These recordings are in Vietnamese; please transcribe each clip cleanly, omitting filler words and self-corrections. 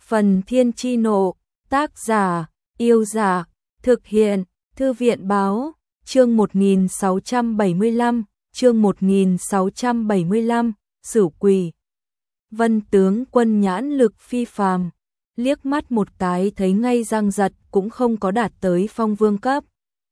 Phần Thiên Chi Nộ, tác giả, Yêu Giả, thực hiện, Thư viện Báo, chương 1675, Sửu Quỷ. Vân tướng quân nhãn lực phi phàm, liếc mắt một cái thấy ngay Giang Giật cũng không có đạt tới phong vương cấp.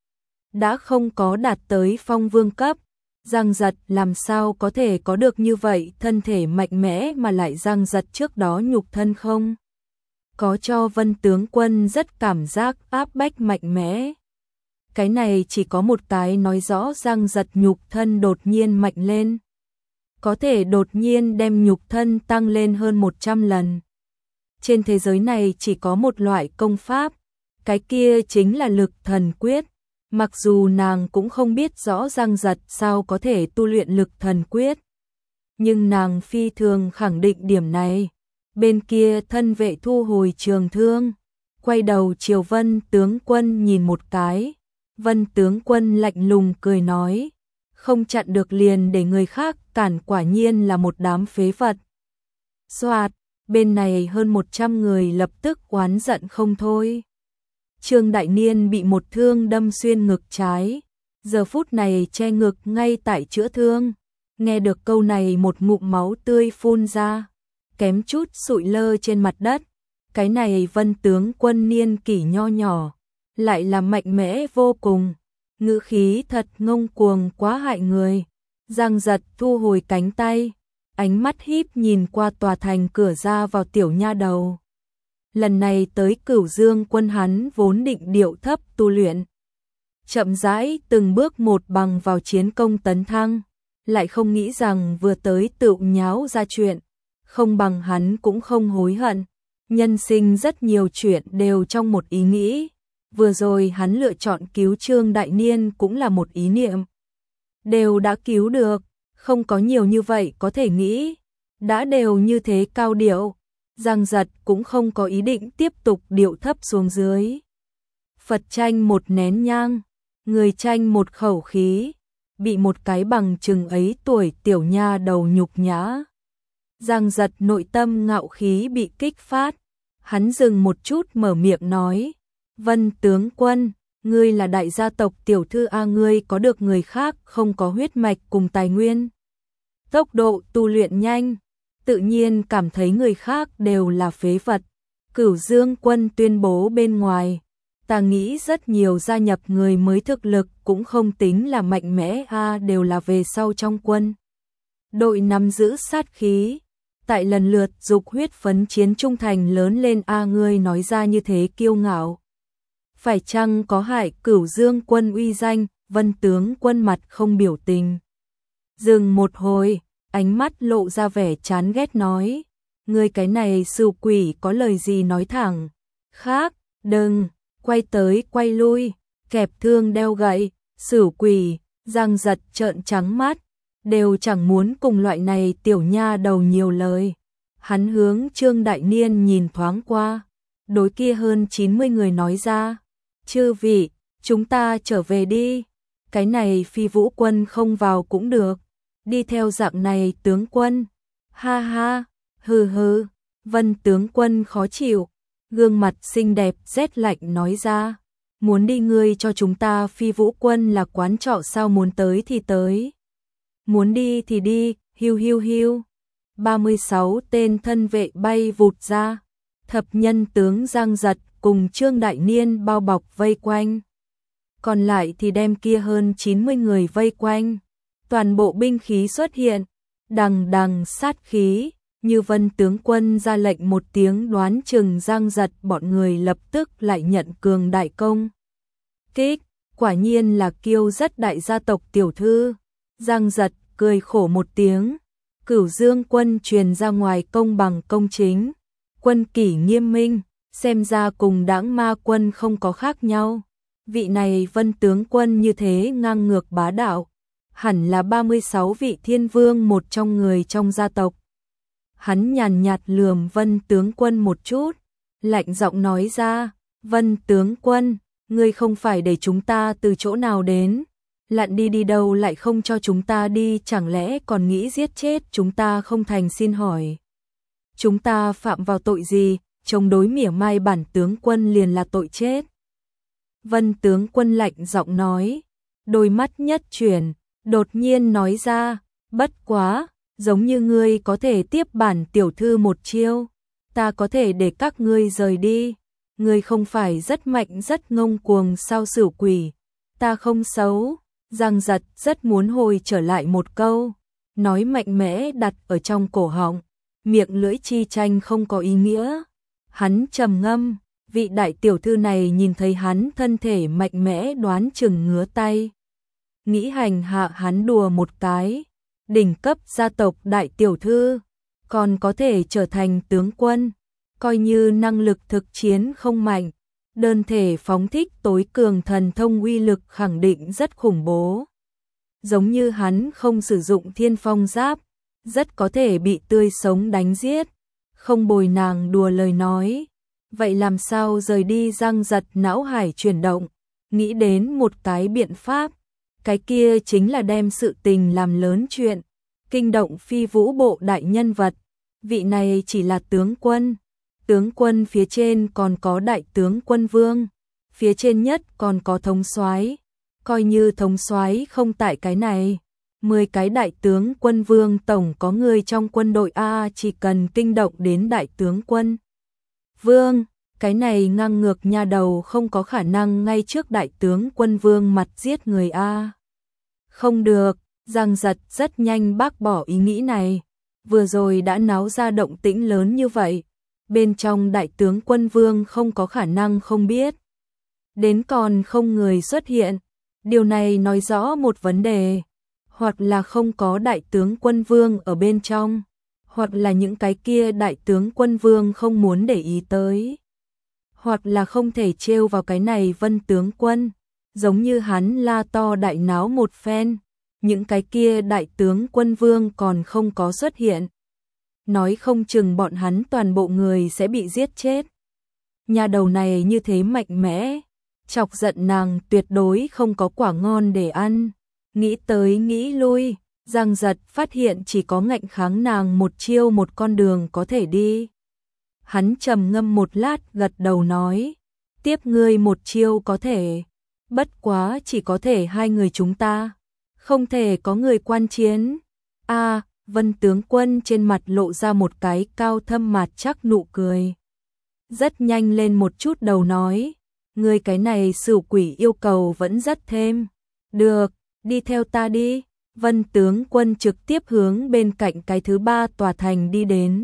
Đã không có đạt tới phong vương cấp, Giang Giật làm sao có thể có được như vậy thân thể mạnh mẽ mà lại Giang Giật trước đó nhục thân không? Có cho Vân tướng quân rất cảm giác áp bách mạnh mẽ. Cái này chỉ có một cái nói rõ Giang Giật nhục thân đột nhiên mạnh lên. Có thể đột nhiên đem nhục thân tăng lên hơn 100 lần. Trên thế giới này chỉ có một loại công pháp, cái kia chính là lực thần quyết. Mặc dù nàng cũng không biết rõ Giang Giật sao có thể tu luyện lực thần quyết, nhưng nàng phi thường khẳng định điểm này. Bên kia thân vệ thu hồi trường thương, quay đầu chiều Vân tướng quân nhìn một cái. Vân tướng quân lạnh lùng cười nói, không chặn được liền để người khác cản, quả nhiên là một đám phế vật. Soạt, bên này hơn 100 người lập tức oán giận không thôi. Trương Đại Niên bị một thương đâm xuyên ngực trái, giờ phút này che ngực ngay tại chữa thương. Nghe được câu này một ngụm máu tươi phun ra, kém chút sụi lơ trên mặt đất. Cái này Vân tướng quân niên kỷ nho nhỏ, lại là mạnh mẽ vô cùng, ngữ khí thật ngông cuồng quá hại người. Giang Giật thu hồi cánh tay, ánh mắt híp nhìn qua tòa thành cửa ra vào tiểu nha đầu. Lần này tới Cửu Dương quân hắn vốn định điệu thấp tu luyện, chậm rãi từng bước một bằng vào chiến công tấn thăng, lại không nghĩ rằng vừa tới tựu nháo ra chuyện, không bằng hắn cũng không hối hận. Nhân sinh rất nhiều chuyện đều trong một ý nghĩ, vừa rồi hắn lựa chọn cứu Trương Đại Niên cũng là một ý niệm. Đều đã cứu được, không có nhiều như vậy có thể nghĩ, đã đều như thế cao điệu. Giang Giật cũng không có ý định tiếp tục điệu thấp xuống dưới. Phật tranh một nén nhang, người tranh một khẩu khí, bị một cái bằng chừng ấy tuổi tiểu nha đầu nhục nhã. Giang Giật nội tâm ngạo khí bị kích phát, hắn dừng một chút mở miệng nói, Vân tướng quân, ngươi là đại gia tộc tiểu thư a, ngươi có được người khác không có huyết mạch cùng tài nguyên, tốc độ tu luyện nhanh, tự nhiên cảm thấy người khác đều là phế vật. Cửu Dương quân tuyên bố bên ngoài, ta nghĩ rất nhiều gia nhập người mới thực lực cũng không tính là mạnh mẽ a, đều là về sau trong quân đội nắm giữ sát khí, tại lần lượt dục huyết phấn chiến trung thành lớn lên a, ngươi nói ra như thế kiêu ngạo, phải chăng có hại Cửu Dương quân uy danh? Vân tướng quân mặt không biểu tình, dừng một hồi, ánh mắt lộ ra vẻ chán ghét nói, ngươi cái này Sửu Quỷ có lời gì nói thẳng, khác, đừng, quay tới quay lui, kẹp thương đeo gậy, Sửu Quỷ. Giang Giật trợn trắng mắt, đều chẳng muốn cùng loại này tiểu nha đầu nhiều lời. Hắn hướng Trương Đại Niên nhìn thoáng qua, đối kia hơn 90 người nói ra, chư vị, chúng ta trở về đi, cái này Phi Vũ quân không vào cũng được, đi theo dạng này tướng quân, ha ha, hừ hừ. Vân tướng quân khó chịu, gương mặt xinh đẹp rét lạnh nói ra, muốn đi ngươi cho chúng ta Phi Vũ quân là quán trọ sao, muốn tới thì tới, muốn đi thì đi, hiu hiu hiu. 36 tên thân vệ bay vụt ra, thập nhân tướng Giang Giật cùng Trương Đại Niên bao bọc vây quanh, còn lại thì đem kia hơn 90 người vây quanh. Toàn bộ binh khí xuất hiện, đằng đằng sát khí, như Vân tướng quân ra lệnh một tiếng, đoán chừng Giang Giật bọn người lập tức lại nhận cường đại công kích, quả nhiên là kiêu rất đại gia tộc tiểu thư. Giang Giật cười khổ một tiếng, Cửu Dương quân truyền ra ngoài công bằng công chính, quân kỷ nghiêm minh, xem ra cùng Đãng Ma quân không có khác nhau. Vị này Vân tướng quân như thế ngang ngược bá đạo, hẳn là 36 vị thiên vương một trong người trong gia tộc. Hắn nhàn nhạt lườm Vân tướng quân một chút, lạnh giọng nói ra, Vân tướng quân, ngươi không phải để chúng ta từ chỗ nào đến, lặn đi đi đâu lại không cho chúng ta đi, chẳng lẽ còn nghĩ giết chết chúng ta không thành? Xin hỏi, chúng ta phạm vào tội gì? chống đối mỉa mai bản tướng quân liền là tội chết. Vân tướng quân lạnh giọng nói, đôi mắt nhất chuyển, đột nhiên nói ra, bất quá, giống như ngươi có thể tiếp bản tiểu thư một chiêu, ta có thể để các ngươi rời đi. Ngươi không phải rất mạnh rất ngông cuồng sao Sửu Quỷ, ta không xấu. Giang Giật rất muốn hồi trở lại một câu, nói mạnh mẽ đặt ở trong cổ họng, miệng lưỡi chi tranh không có ý nghĩa. Hắn trầm ngâm, vị đại tiểu thư này nhìn thấy hắn thân thể mạnh mẽ đoán chừng ngứa tay. Nghĩ hành hạ hắn đùa một cái, đỉnh cấp gia tộc đại tiểu thư, còn có thể trở thành tướng quân, coi như năng lực thực chiến không mạnh, đơn thể phóng thích tối cường thần thông uy lực khẳng định rất khủng bố. Giống như hắn không sử dụng thiên phong giáp, rất có thể bị tươi sống đánh giết, không bồi nàng đùa lời nói. Vậy làm sao rời đi? Giang Giật não hải chuyển động, nghĩ đến một cái biện pháp, cái kia chính là đem sự tình làm lớn chuyện, kinh động Phi Vũ bộ đại nhân vật. Vị này chỉ là tướng quân phía trên còn có đại tướng quân vương, phía trên nhất còn có thống soái, coi như thống soái không tại cái này, 10 cái đại tướng quân vương tổng có người trong quân đội a, chỉ cần kinh động đến đại tướng quân vương, cái này ngang ngược nha đầu không có khả năng ngay trước đại tướng quân vương mặt giết người a. Không được, Giang Giật rất nhanh bác bỏ ý nghĩ này, vừa rồi đã náo ra động tĩnh lớn như vậy, bên trong đại tướng quân vương không có khả năng không biết. Đến còn không người xuất hiện, điều này nói rõ một vấn đề, hoặc là không có đại tướng quân vương ở bên trong, hoặc là những cái kia đại tướng quân vương không muốn để ý tới, hoặc là không thể trêu vào cái này Vân tướng quân, giống như hắn la to đại náo một phen, những cái kia đại tướng quân vương còn không có xuất hiện, nói không chừng bọn hắn toàn bộ người sẽ bị giết chết. Nhà đầu này như thế mạnh mẽ, chọc giận nàng tuyệt đối không có quả ngon để ăn. Nghĩ tới nghĩ lui, Giang Giật phát hiện chỉ có ngạnh kháng nàng một chiêu một con đường có thể đi. Hắn trầm ngâm một lát gật đầu nói, tiếp ngươi một chiêu có thể, bất quá chỉ có thể hai người chúng ta, không thể có người quan chiến. A, Vân tướng quân trên mặt lộ ra một cái cao thâm mạt chắc nụ cười. Rất nhanh lên một chút đầu nói, ngươi cái này Sửu Quỷ yêu cầu vẫn rất thêm. Được, đi theo ta đi. Vân tướng quân trực tiếp hướng bên cạnh cái thứ 3 tòa thành đi đến.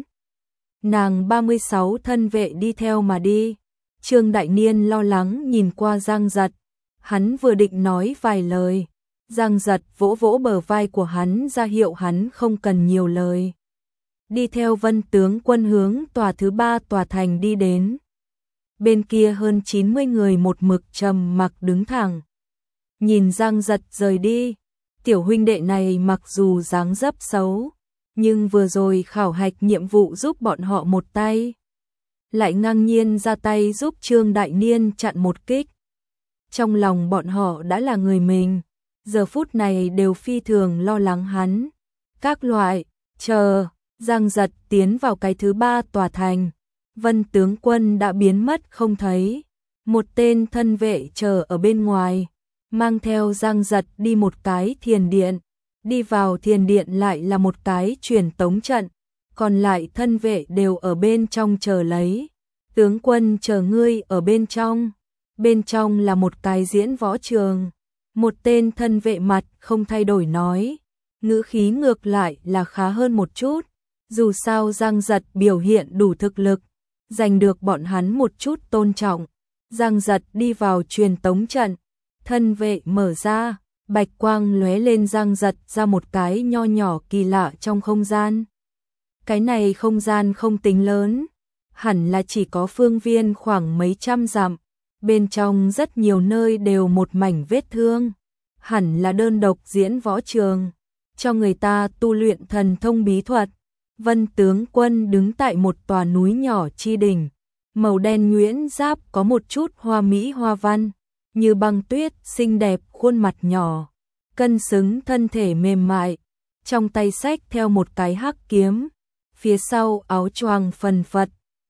Nàng 36 thân vệ đi theo mà đi. Trương Đại Niên lo lắng nhìn qua Giang Giật. Hắn vừa định nói vài lời, Giang Giật vỗ vỗ bờ vai của hắn ra hiệu hắn không cần nhiều lời. Đi theo Vân tướng quân hướng tòa thứ 3 tòa thành đi đến. Bên kia hơn 90 người một mực trầm mặc đứng thẳng. Nhìn Giang Giật rời đi, tiểu huynh đệ này mặc dù dáng dấp xấu, nhưng vừa rồi khảo hạch nhiệm vụ giúp bọn họ một tay, lại ngang nhiên ra tay giúp Trương Đại Niên chặn một kích. Trong lòng bọn họ đã là người mình, giờ phút này đều phi thường lo lắng hắn. Các loại, chờ, Giang Giật tiến vào cái thứ 3 tòa thành, Vân tướng quân đã biến mất không thấy. Một tên thân vệ chờ ở bên ngoài, mang theo Giang Giật đi một cái thiền điện, đi vào thiền điện lại là một cái truyền tống trận, còn lại thân vệ đều ở bên trong chờ lấy. Tướng quân chờ ngươi ở bên trong là một cái diễn võ trường. Một tên thân vệ mặt không thay đổi nói, ngữ khí ngược lại là khá hơn một chút, dù sao Giang Giật biểu hiện đủ thực lực, giành được bọn hắn một chút tôn trọng. Giang Giật đi vào truyền tống trận, thân vệ mở ra, bạch quang lóe lên, Giang Giật ra một cái nho nhỏ kỳ lạ trong không gian. Cái này không gian không tính lớn, hẳn là chỉ có phương viên khoảng mấy trăm dặm, bên trong rất nhiều nơi đều một mảnh vết thương, hẳn là đơn độc diễn võ trường, cho người ta tu luyện thần thông bí thuật. Vân tướng quân đứng tại một tòa núi nhỏ chi đỉnh, màu đen nhuyễn giáp có một chút hoa mỹ hoa văn, như băng tuyết, xinh đẹp, khuôn mặt nhỏ, cân xứng thân thể mềm mại, trong tay xách theo một cái hắc kiếm, phía sau áo choàng phần phật,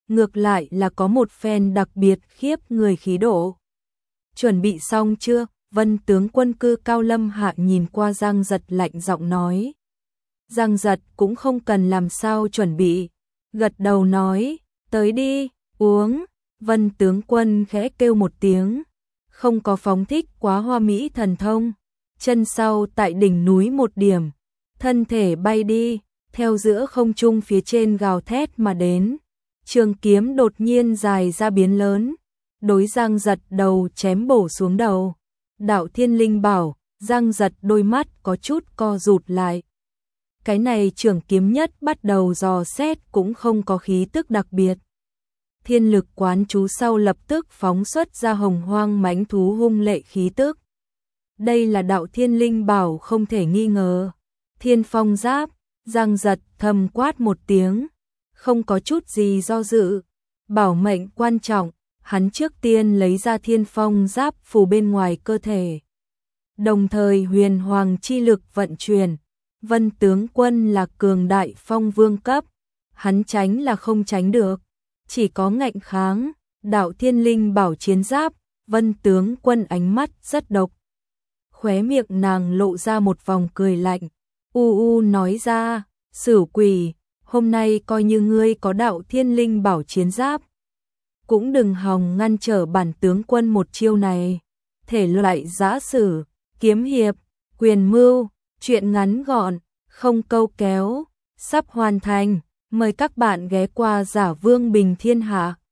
ngược lại là có một phen đặc biệt khiếp người khí độ. Chuẩn bị xong chưa? Vân tướng quân cư Cao Lâm Hạ nhìn qua Giang Giật lạnh giọng nói. Giang Giật cũng không cần làm sao chuẩn bị, gật đầu nói, tới đi, uống. Vân tướng quân khẽ kêu một tiếng, không có phóng thích quá hoa mỹ thần thông, chân sau tại đỉnh núi một điểm, thân thể bay đi, theo giữa không trung phía trên gào thét mà đến. Trường kiếm đột nhiên dài ra biến lớn, đối Giang Giật đầu chém bổ xuống đầu. Đạo Thiên Linh bảo, Giang Giật đôi mắt có chút co rụt lại. Cái này trường kiếm nhất bắt đầu dò xét cũng không có khí tức đặc biệt. Thiên lực quán chú sau lập tức phóng xuất ra hồng hoang mãnh thú hung lệ khí tức. Đây là đạo Thiên Linh bảo không thể nghi ngờ. Thiên phong giáp, Giang Giật thầm quát một tiếng, không có chút gì do dự. Bảo mệnh quan trọng, hắn trước tiên lấy ra thiên phong giáp phủ bên ngoài cơ thể. Đồng thời huyền hoàng chi lực vận chuyển. Vân tướng quân là cường đại phong vương cấp, hắn tránh là không tránh được, chỉ có ngạnh kháng. Đạo Thiên Linh bảo chiến giáp, Vân tướng quân ánh mắt rất độc. Khóe miệng nàng lộ ra một vòng cười lạnh, nói ra, Sửu Quỷ, hôm nay coi như ngươi có đạo Thiên Linh bảo chiến giáp, cũng đừng hòng ngăn trở bản tướng quân một chiêu này. Thể loại giã sử, kiếm hiệp, quyền mưu, chuyện ngắn gọn, không câu kéo, sắp hoàn thành. Mời các bạn ghé qua Giả Vương Bình Thiên Hạ.